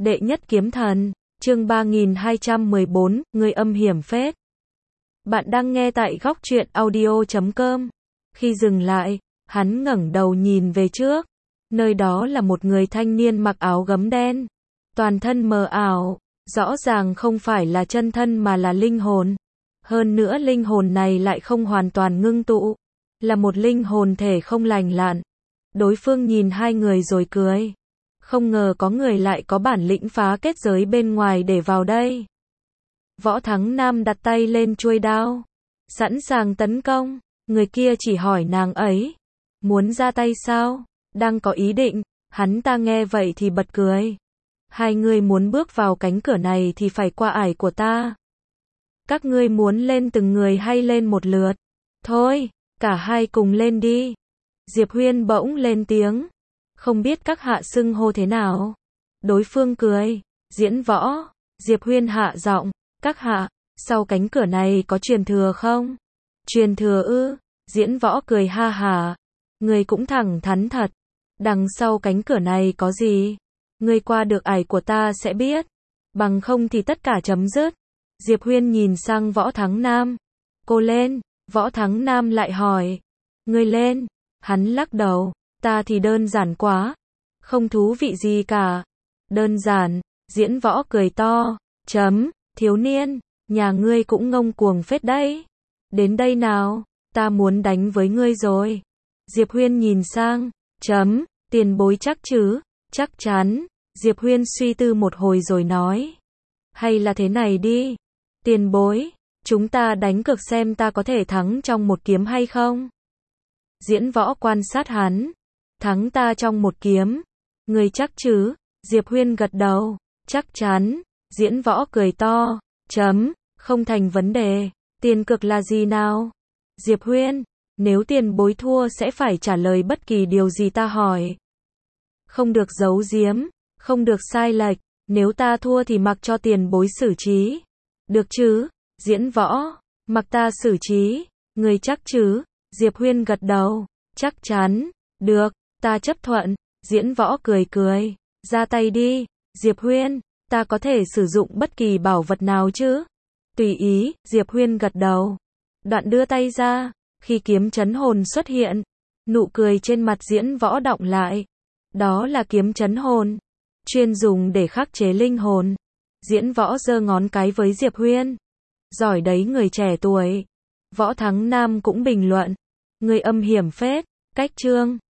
Đệ nhất kiếm thần, chương 3214, người âm hiểm phết. Bạn đang nghe tại góc truyện audio.com. Khi dừng lại, hắn ngẩng đầu nhìn về trước. Nơi đó là một người thanh niên mặc áo gấm đen. Toàn thân mờ ảo, rõ ràng không phải là chân thân mà là linh hồn. Hơn nữa linh hồn này lại không hoàn toàn ngưng tụ. Là một linh hồn thể không lành lặn. Đối phương nhìn hai người rồi cười. Không ngờ có người lại có bản lĩnh phá kết giới bên ngoài để vào đây. Võ Thắng Nam đặt tay lên chuôi đao, sẵn sàng tấn công. Người kia chỉ hỏi nàng ấy, muốn ra tay sao? Đang có ý định. Hắn ta nghe vậy thì bật cười. Hai người muốn bước vào cánh cửa này thì phải qua ải của ta. Các ngươi muốn lên từng người hay lên một lượt? Thôi, cả hai cùng lên đi. Diệp Huyên bỗng lên tiếng. Không biết các hạ xưng hô thế nào? Đối phương cười. Diễn Võ. Diệp Huyên hạ giọng. Các hạ, sau cánh cửa này có truyền thừa không? Truyền thừa ư? Diễn Võ cười ha hả. Người cũng thẳng thắn thật. Đằng sau cánh cửa này có gì? Người qua được ải của ta sẽ biết. Bằng không thì tất cả chấm dứt. Diệp Huyên nhìn sang Võ Thắng Nam. Cô lên. Võ Thắng Nam lại hỏi. Người lên. Hắn lắc đầu. Ta thì đơn giản quá. Không thú vị gì cả. Đơn giản. Diễn Võ cười to. Thiếu niên. Nhà ngươi cũng ngông cuồng phết đấy. Đến đây nào. Ta muốn đánh với ngươi rồi. Diệp Huyên nhìn sang. Tiền bối chắc chứ? Chắc chắn. Diệp Huyên suy tư một hồi rồi nói. Hay là thế này đi. Tiền bối. Chúng ta đánh cược xem ta có thể thắng trong một kiếm hay không? Diễn Võ quan sát hắn. Thắng ta trong một kiếm. Người chắc chứ? Diệp Huyên gật đầu. Chắc chắn. Diễn Võ cười to. Không thành vấn đề. Tiền cược là gì nào? Diệp Huyên. Nếu tiền bối thua sẽ phải trả lời bất kỳ điều gì ta hỏi. Không được giấu giếm. Không được sai lệch. Nếu ta thua thì mặc cho tiền bối xử trí. Được chứ? Diễn Võ. Mặc ta xử trí. Người chắc chứ? Diệp Huyên gật đầu. Chắc chắn. Được, ta chấp thuận. Diễn Võ cười cười. Ra tay đi. Diệp Huyên. Ta có thể sử dụng bất kỳ bảo vật nào chứ? Tùy ý. Diệp Huyên gật đầu. Đoạn đưa tay ra. Khi kiếm chấn hồn xuất hiện, nụ cười trên mặt Diễn Võ đọng lại. Đó là kiếm chấn hồn, chuyên dùng để khắc chế linh hồn. Diễn Võ giơ ngón cái với Diệp Huyên. Giỏi đấy người trẻ tuổi. Võ Thắng Nam cũng bình luận. Người âm hiểm phết. Cách chương